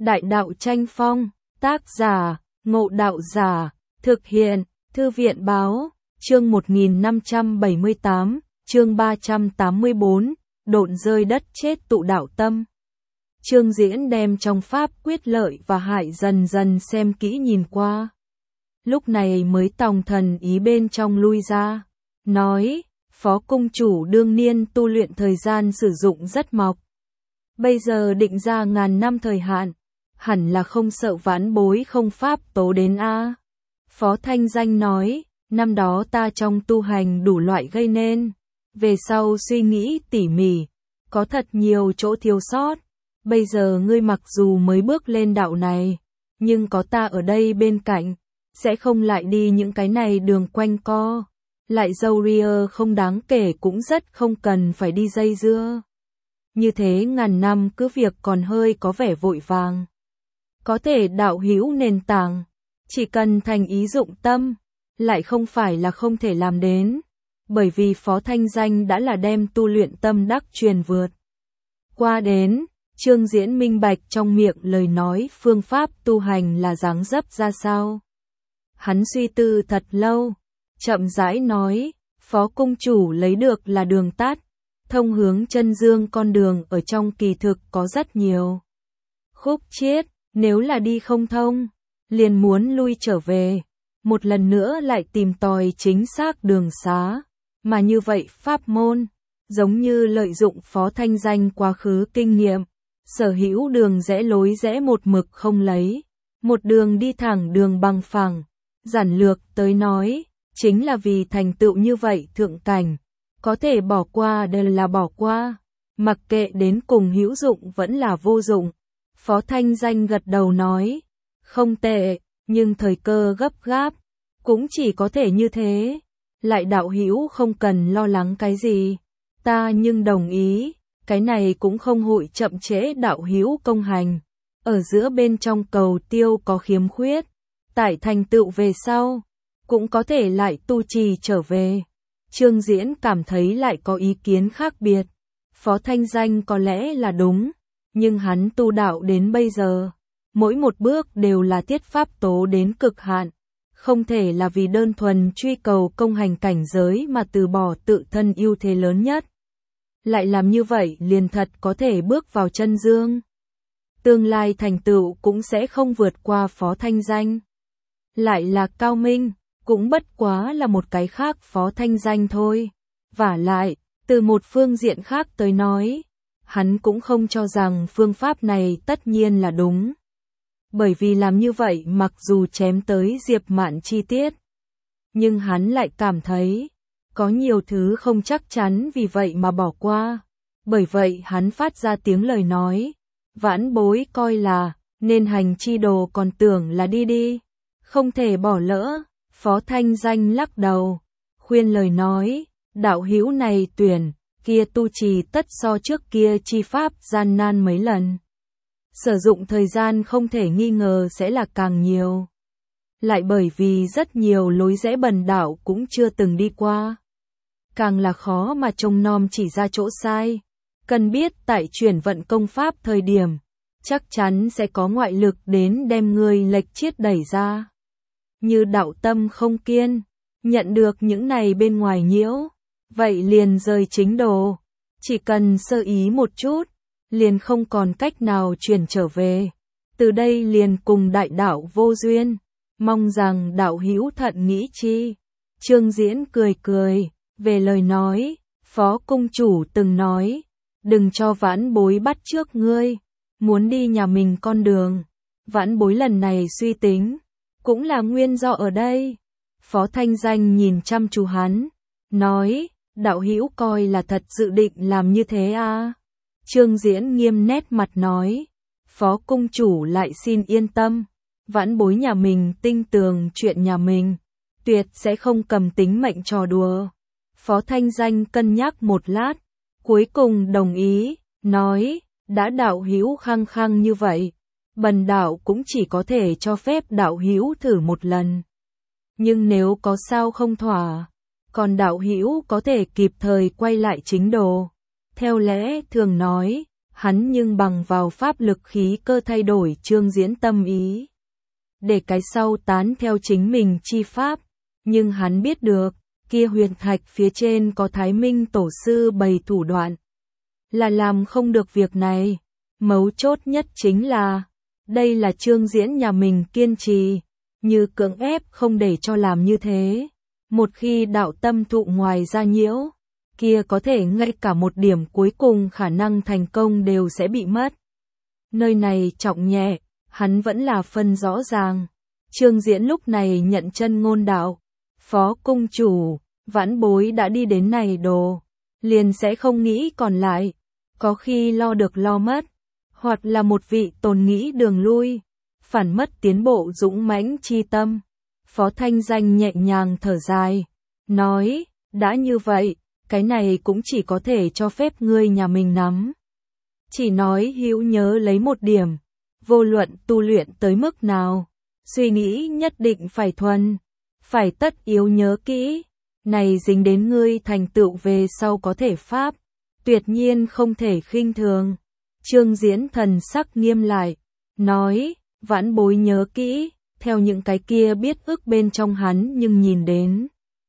Đại đạo tranh phong, tác giả, Ngộ Đạo Giả, thực hiện, Thư viện báo, chương 1578, chương 384, độn rơi đất chết tụ đạo tâm. Trương Diễn đem trong pháp quyết lợi và hại dần dần xem kỹ nhìn qua. Lúc này mới tòng thần ý bên trong lui ra, nói, Phó cung chủ đương niên tu luyện thời gian sử dụng rất mọc. Bây giờ định ra ngàn năm thời hạn, hẳn là không sợ vãn bối không pháp tố đến a. Phó Thanh Danh nói, năm đó ta trong tu hành đủ loại gây nên, về sau suy nghĩ tỉ mỉ, có thật nhiều chỗ thiếu sót. Bây giờ ngươi mặc dù mới bước lên đạo này, nhưng có ta ở đây bên cạnh, sẽ không lại đi những cái này đường quanh co. Lại dâu ria không đáng kể cũng rất không cần phải đi dây dưa. Như thế ngàn năm cứ việc còn hơi có vẻ vội vàng. Có thể đạo hữu nền tảng, chỉ cần thành ý dụng tâm, lại không phải là không thể làm đến. Bởi vì Phó Thanh Danh đã là đem tu luyện tâm đắc truyền vượt qua đến. Trương Diễn minh bạch trong miệng lời nói phương pháp tu hành là dáng dấp ra sao. Hắn suy tư thật lâu, chậm rãi nói, Phó cung chủ lấy được là đường tắt, thông hướng chân dương con đường ở trong kỳ thực có rất nhiều khúc chiết, nếu là đi không thông, liền muốn lui trở về, một lần nữa lại tìm tòi chính xác đường xá, mà như vậy pháp môn, giống như lợi dụng Phó Thanh Danh quá khứ kinh nghiệm, sở hữu đường rẽ lối rẽ một mực không lấy, một đường đi thẳng đường bằng phẳng, giản lược tới nói, chính là vì thành tựu như vậy thượng cảnh, có thể bỏ qua đều là bỏ qua, mặc kệ đến cùng hữu dụng vẫn là vô dụng. Phó Thanh Danh gật đầu nói, không tệ, nhưng thời cơ gấp gáp, cũng chỉ có thể như thế, lại đạo hữu không cần lo lắng cái gì, ta nhưng đồng ý, cái này cũng không hội chậm trễ đạo hữu công hành, ở giữa bên trong cầu tiêu có khiếm khuyết, tại thành tựu về sau, cũng có thể lại tu trì trở về. Trương Diễn cảm thấy lại có ý kiến khác biệt, Phó Thanh Danh có lẽ là đúng, nhưng hắn tu đạo đến bây giờ, mỗi một bước đều là thiết pháp tố đến cực hạn, không thể là vì đơn thuần truy cầu công hành cảnh giới mà từ bỏ tự thân ưu thế lớn nhất. Lại làm như vậy liền thật có thể bước vào chân dương. Tương lai thành tựu cũng sẽ không vượt qua Phó Thanh Danh. Lại là cao minh, cũng bất quá là một cái khác Phó Thanh Danh thôi. Vả lại, từ một phương diện khác tới nói, hắn cũng không cho rằng phương pháp này tất nhiên là đúng. Bởi vì làm như vậy mặc dù chém tới Diệp Mạn chi tiết, nhưng hắn lại cảm thấy, có nhiều thứ không chắc chắn vì vậy mà bỏ qua. Bởi vậy hắn phát ra tiếng lời nói, vãn bối coi là, nên hành chi đồ còn tưởng là đi đi, không thể bỏ lỡ. Phó Thanh Danh lắc đầu, khuyên lời nói, đạo hữu này tuyển, kia tu trì tất so trước kia chi pháp gian nan mấy lần. Sử dụng thời gian không thể nghi ngờ sẽ là càng nhiều. Lại bởi vì rất nhiều lối rẽ bần đạo cũng chưa từng đi qua. Càng là khó mà trông nom chỉ ra chỗ sai. Cần biết tại chuyển vận công pháp thời điểm, chắc chắn sẽ có ngoại lực đến đem người lệch chiết đẩy ra. Như đạo tâm không kiên, nhận được những này bên ngoài nhiễu, vậy liền rời chính đồ. Chỉ cần sơ ý một chút, liền không còn cách nào chuyển trở về. Từ đây liền cùng đại đạo vô duyên, mong rằng đạo hữu thận nghĩ chi. Trương Diễn cười cười, về lời nói, Phó cung chủ từng nói, đừng cho vãn bối bắt trước ngươi, muốn đi nhà mình con đường. Vãn bối lần này suy tính, cũng là nguyên do ở đây. Phó Thanh Danh nhìn chăm chú hắn, nói, đạo hữu coi là thật dự định làm như thế à? Trương Diễn nghiêm nét mặt nói, Phó cung chủ lại xin yên tâm, vãn bối nhà mình tinh tường chuyện nhà mình, tuyệt sẽ không cầm tính mệnh trò đùa. Phó Thanh Danh cân nhắc một lát, cuối cùng đồng ý, nói, đã đạo hữu khăng khăng như vậy, bần đạo cũng chỉ có thể cho phép đạo hữu thử một lần. Nhưng nếu có sao không thỏa, còn đạo hữu có thể kịp thời quay lại chính đồ. Theo lẽ thường nói, hắn nhưng bằng vào pháp lực khí cơ thay đổi Trương Diễn tâm ý. Để cái sau tán theo chính mình chi pháp, nhưng hắn biết được, kia huyền thạch phía trên có Thái Minh tổ sư bày thủ đoạn. Là làm không được việc này, mấu chốt nhất chính là, đây là Trương Diễn nhà mình kiên trì, như cưỡng ép không để cho làm như thế. Một khi đạo tâm thụ ngoài ra nhiễu, kia có thể ngay cả một điểm cuối cùng khả năng thành công đều sẽ bị mất. Nơi này trọng nhẹ, hắn vẫn là phân rõ ràng. Trương Diễn lúc này nhận chân ngôn đạo, phó cung chủ, vãn bối đã đi đến này đồ, liền sẽ không nghĩ còn lại, có khi lo được lo mất, hoặc là một vị tồn nghĩ đường lui, phản mất tiến bộ dũng mãnh chi tâm. Phó Thanh Danh nhẹ nhàng thở dài, nói, đã như vậy, cái này cũng chỉ có thể cho phép ngươi nhà mình nắm. Chỉ nói hữu nhớ lấy một điểm, vô luận tu luyện tới mức nào, suy nghĩ nhất định phải thuần, phải tất yếu nhớ kỹ, này dính đến ngươi thành tựu về sau có thể pháp, tuyệt nhiên không thể khinh thường. Trương Diễn thần sắc nghiêm lại, nói, vãn bối nhớ kỹ, theo những cái kia biết ức bên trong hắn nhưng nhìn đến.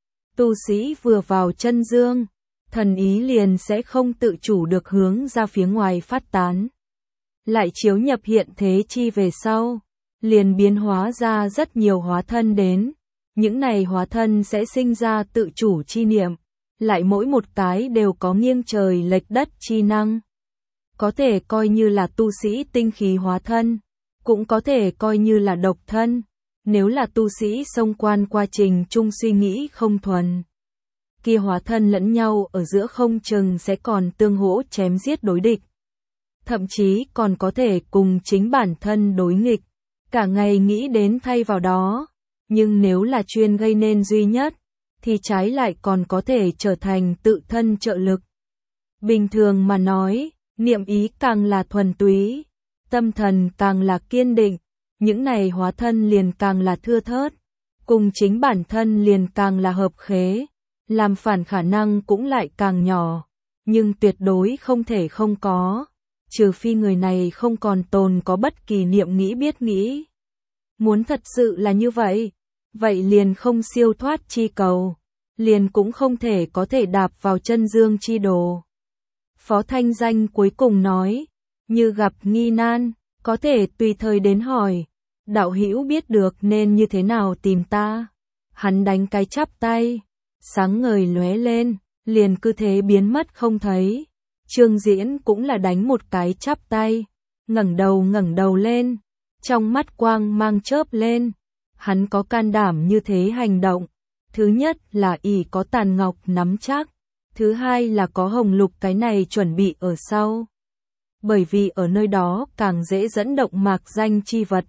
Tu sĩ vừa vào chân dương, thần ý liền sẽ không tự chủ được hướng ra phía ngoài phát tán. Lại chiếu nhập hiện thế chi về sau, liền biến hóa ra rất nhiều hóa thân đến. Những này hóa thân sẽ sinh ra tự chủ chi niệm, lại mỗi một cái đều có nghiêng trời lệch đất chi năng. Có thể coi như là tu sĩ tinh khí hóa thân, cũng có thể coi như là độc thân. Nếu là tu sĩ xông quan quá trình chung suy nghĩ không thuần, kia hóa thân lẫn nhau ở giữa không chừng sẽ còn tương hỗ chém giết đối địch. Thậm chí còn có thể cùng chính bản thân đối nghịch, cả ngày nghĩ đến thay vào đó. Nhưng nếu là chuyên gây nên duy nhất, thì trái lại còn có thể trở thành tự thân trợ lực. Bình thường mà nói, niệm ý càng là thuần túy, tâm thần càng là kiên định, những này hóa thân liền càng là thưa thớt, cùng chính bản thân liền càng là hợp khế, làm phản khả năng cũng lại càng nhỏ, nhưng tuyệt đối không thể không có, trừ phi người này không còn tồn có bất kỳ niệm nghĩ biết nghĩ. Muốn thật sự là như vậy, vậy liền không siêu thoát chi cầu, liền cũng không thể có thể đạp vào chân dương chi đồ. Phó Thanh Danh cuối cùng nói, như gặp nghi nan, có thể tùy thời đến hỏi, đạo hữu biết được nên như thế nào tìm ta. Hắn đánh cái chắp tay, sáng ngời lóe lên, liền cứ thế biến mất không thấy. Trương Diễn cũng là đánh một cái chắp tay, ngẩng đầu lên, trong mắt quang mang chớp lên. Hắn có can đảm như thế hành động, thứ nhất là ỷ có Tàn Ngọc nắm chắc, thứ hai là có Hồng Lục cái này chuẩn bị ở sau. Bởi vì ở nơi đó càng dễ dẫn động mạc danh chi vật,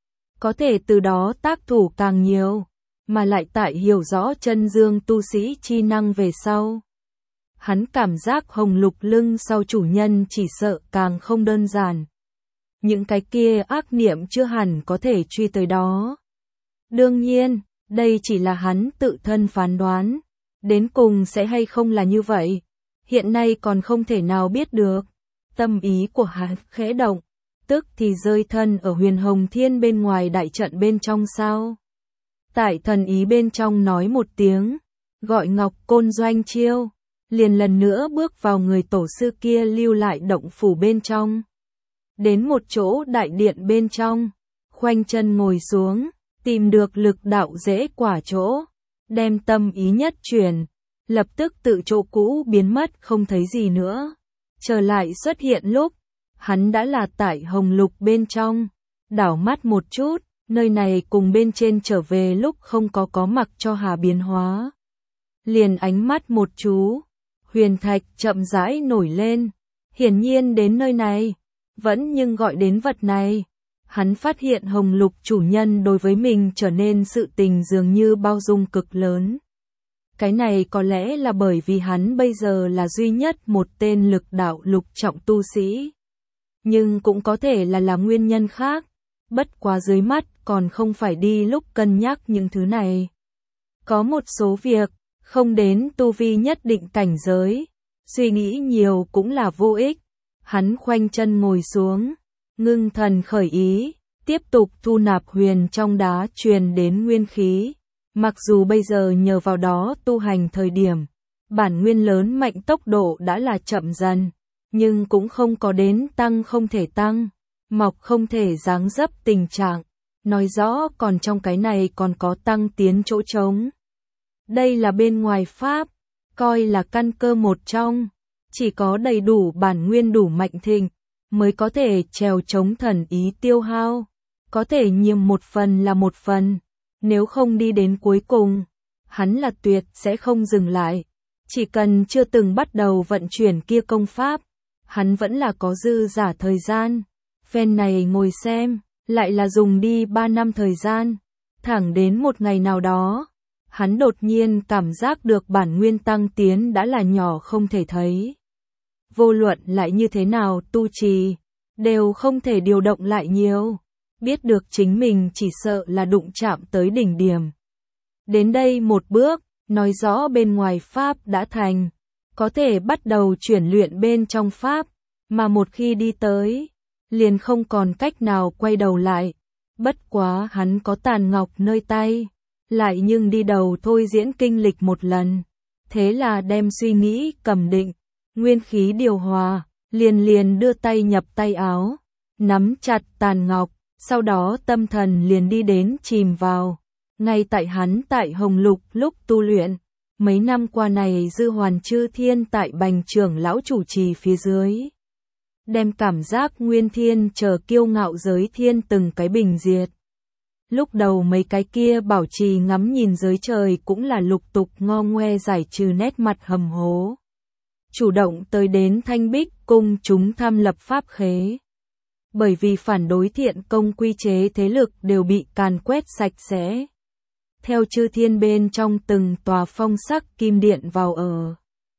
có thể từ đó tác thủ càng nhiều, mà lại tại hiểu rõ chân dương tu sĩ chi năng về sau. Hắn cảm giác Hồng Lục lưng sau chủ nhân chỉ sợ càng không đơn giản. Những cái kia ác niệm chưa hẳn có thể truy tới đó. Đương nhiên, đây chỉ là hắn tự thân phán đoán, đến cùng sẽ hay không là như vậy, hiện nay còn không thể nào biết được. Tâm ý của hắn khẽ động, tức thì rơi thân ở Huyền Hồng Thiên bên ngoài đại trận bên trong sao. Tại thần ý bên trong nói một tiếng, gọi Ngọc Côn Doanh chiêu, liền lần nữa bước vào người tổ sư kia lưu lại động phủ bên trong. Đến một chỗ đại điện bên trong, khoanh chân ngồi xuống, tìm được lực đạo dễ quả chỗ, đem tâm ý nhất chuyển, lập tức tự chỗ cũ biến mất không thấy gì nữa. Trở lại xuất hiện lúc, hắn đã là tại Hồng Lục bên trong, đảo mắt một chút, nơi này cùng bên trên trở về lúc không có mặc cho hà biến hóa. Liền ánh mắt một chú, huyền thạch chậm rãi nổi lên, hiển nhiên đến nơi này, vẫn nhưng gọi đến vật này. Hắn phát hiện Hồng Lục chủ nhân đối với mình trở nên sự tình dường như bao dung cực lớn. Cái này có lẽ là bởi vì hắn bây giờ là duy nhất một tên lực đạo lục trọng tu sĩ. Nhưng cũng có thể là nguyên nhân khác, bất quá dưới mắt còn không phải đi lúc cân nhắc những thứ này. Có một số việc, không đến tu vi nhất định cảnh giới, suy nghĩ nhiều cũng là vô ích. Hắn khoanh chân ngồi xuống, ngưng thần khởi ý, tiếp tục thu nạp huyền trong đá truyền đến nguyên khí. Mặc dù bây giờ nhờ vào đó tu hành thời điểm, bản nguyên lớn mạnh tốc độ đã là chậm dần, nhưng cũng không có đến tăng không thể tăng, mọc không thể giáng dấp tình trạng. Nói rõ còn trong cái này còn có tăng tiến chỗ trống. Đây là bên ngoài pháp, coi là căn cơ một trong. Chỉ có đầy đủ bản nguyên đủ mạnh thịnh, mới có thể trèo chống thần ý tiêu hao. Có thể nhiệm một phần là một phần, nếu không đi đến cuối cùng, hắn là tuyệt sẽ không dừng lại. Chỉ cần chưa từng bắt đầu vận chuyển kia công pháp, hắn vẫn là có dư giả thời gian. Phen này ngồi xem, lại là dùng đi 3 năm thời gian. Thẳng đến một ngày nào đó, hắn đột nhiên cảm giác được bản nguyên tăng tiến đã là nhỏ không thể thấy. Vô luận lại như thế nào tu trì, đều không thể điều động lại nhiều. Biết được chính mình chỉ sợ là đụng chạm tới đỉnh điểm. Đến đây một bước, nói rõ bên ngoài pháp đã thành, có thể bắt đầu chuyển luyện bên trong pháp, mà một khi đi tới, liền không còn cách nào quay đầu lại. Bất quá hắn có tàn ngọc nơi tay, lại nhưng đi đầu thôi diễn kinh lịch một lần. Thế là đem suy nghĩ cầm định, nguyên khí điều hòa, liền đưa tay nhập tay áo, nắm chặt tàn ngọc, sau đó tâm thần liền đi đến chìm vào. Ngay tại hắn tại Hồng Lục lúc tu luyện, mấy năm qua này Dư Hoàn Chư Thiên tại Bành trưởng lão chủ trì phía dưới, đem cảm giác nguyên thiên chờ kiêu ngạo giới thiên từng cái bình diệt. Lúc đầu mấy cái kia bảo trì ngắm nhìn giới trời cũng là lục tục ngo ngoe giải trừ nét mặt hầm hố. Chủ động tới đến Thanh Bích cung chúng tham lập pháp khế. Bởi vì phản đối thiện công quy chế thế lực đều bị càn quét sạch sẽ. Theo chư thiên bên trong từng tòa phong sắc kim điện vào ở.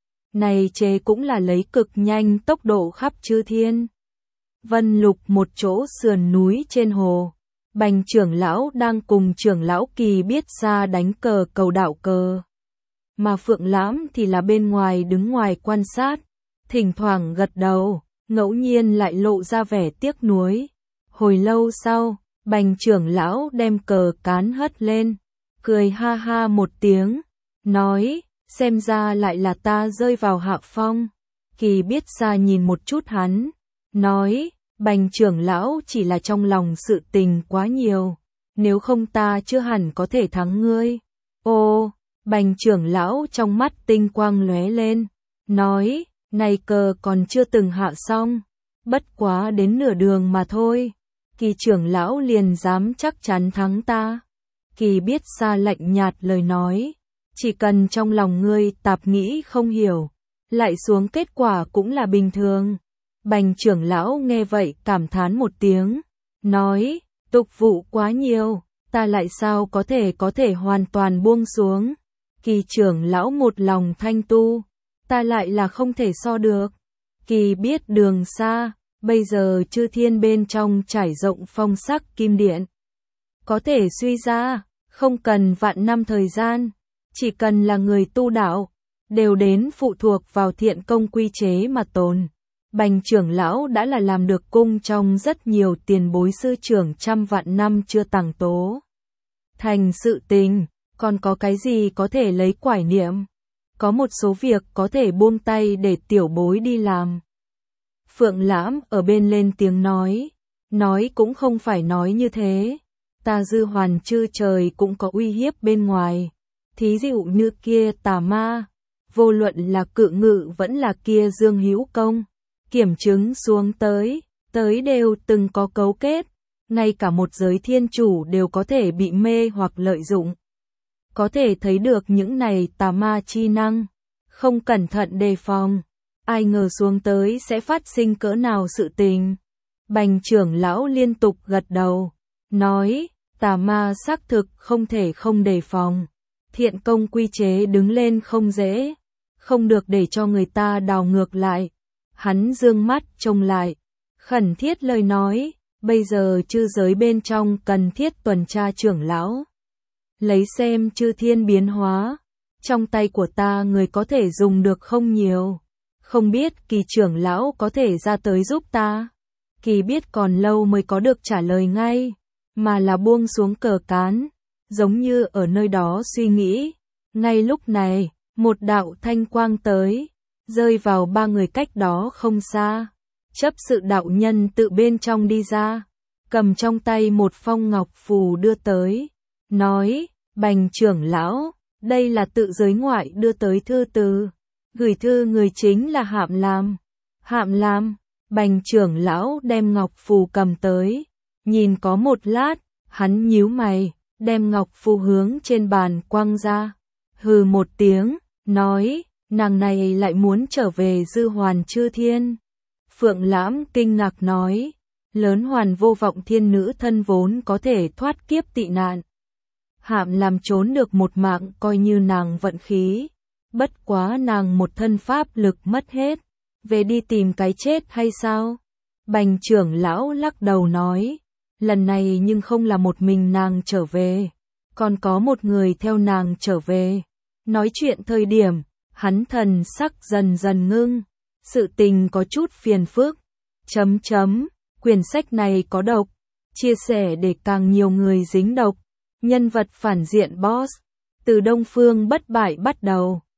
Này chế cũng là lấy cực nhanh tốc độ khắp chư thiên. Vân Lục một chỗ sườn núi trên hồ. Bành trưởng lão đang cùng trưởng lão Kỳ biết ra đánh cờ cầu đạo cờ. Mà Phượng Lãm thì là bên ngoài đứng ngoài quan sát. Thỉnh thoảng gật đầu, ngẫu nhiên lại lộ ra vẻ tiếc nuối. Hồi lâu sau, Bành trưởng lão đem cờ cán hất lên, cười ha ha một tiếng, nói, xem ra lại là ta rơi vào hạ phong. Kỳ biết ra nhìn một chút hắn, nói, Bành trưởng lão chỉ là trong lòng sự tình quá nhiều, nếu không ta chưa hẳn có thể thắng ngươi. Ô, Bành trưởng lão trong mắt tinh quang lóe lên, nói, này cờ còn chưa từng hạ xong, bất quá đến nửa đường mà thôi. Kỳ trưởng lão liền dám chắc chắn thắng ta. Kỳ biết ra lạnh nhạt lời nói, chỉ cần trong lòng ngươi tạp nghĩ không hiểu, lại xuống kết quả cũng là bình thường. Bành trưởng lão nghe vậy cảm thán một tiếng, nói, tục vụ quá nhiều, ta lại sao có thể hoàn toàn buông xuống. Kỳ trưởng lão một lòng thanh tu, ta lại là không thể so được. Kỳ biết đường xa, bây giờ chư thiên bên trong trải rộng phong sắc kim điện. Có thể suy ra, không cần vạn năm thời gian, chỉ cần là người tu đạo, đều đến phụ thuộc vào thiện công quy chế mà tồn. Bành trưởng lão đã là làm được cung trong rất nhiều tiền bối sư trưởng trăm vạn năm chưa tàng tố. Thành sự tình, còn có cái gì có thể lấy quải niệm? Có một số việc có thể buông tay để tiểu bối đi làm. Phượng Lãm ở bên lên tiếng nói cũng không phải nói như thế. Ta Dư Hoàn Chư trời cũng có uy hiếp bên ngoài. Thí dụ như kia tà ma, vô luận là Cự Ngự vẫn là kia Dương Hữu Công, kiểm chứng xuống tới đều từng có cấu kết, ngay cả một giới thiên chủ đều có thể bị mê hoặc lợi dụng. Có thể thấy được những này tà ma chi năng, không cẩn thận đề phòng, ai ngờ xuống tới sẽ phát sinh cỡ nào sự tình. Bành trưởng lão liên tục gật đầu, nói, tà ma xác thực không thể không đề phòng. Thiện công quy chế đứng lên không dễ, không được để cho người ta đào ngược lại. Hắn dương mắt trông lại, khẩn thiết lời nói, bây giờ chư giới bên trong cần thiết tuần tra trưởng lão. Lấy xem chư thiên biến hóa, trong tay của ta người có thể dùng được không nhiều. Không biết Kỳ trưởng lão có thể ra tới giúp ta. Kỳ biết còn lâu mới có được trả lời ngay, mà là buông xuống cờ cán, giống như ở nơi đó suy nghĩ. Ngay lúc này, một đạo thanh quang tới, rơi vào ba người cách đó không xa. Chấp sự đạo nhân tự bên trong đi ra, cầm trong tay một phong ngọc phù đưa tới, nói, Bành trưởng lão, đây là tự giới ngoại đưa tới thư từ, gửi thư người chính là Hạm Lam. Hạm Lam, Bành trưởng lão đem ngọc phù cầm tới, nhìn có một lát, hắn nhíu mày, đem ngọc phù hướng trên bàn quăng ra, hừ một tiếng, nói, nàng này lại muốn trở về Dư Hoàn Chư Thiên. Phượng Lãm kinh ngạc nói, lớn hoàn vô vọng thiên nữ thân vốn có thể thoát kiếp tị nạn. Hạm làm trốn được một mạng coi như nàng vận khí, bất quá nàng một thân pháp lực mất hết, về đi tìm cái chết hay sao? Bành trưởng lão lắc đầu nói, lần này nhưng không là một mình nàng trở về, còn có một người theo nàng trở về. Nói chuyện thời điểm, hắn thần sắc dần dần ngưng, sự tình có chút phiền phức. Quyển sách này có độc, chia sẻ để càng nhiều người dính độc. Nhân vật phản diện boss, từ Đông Phương Bất Bại bắt đầu.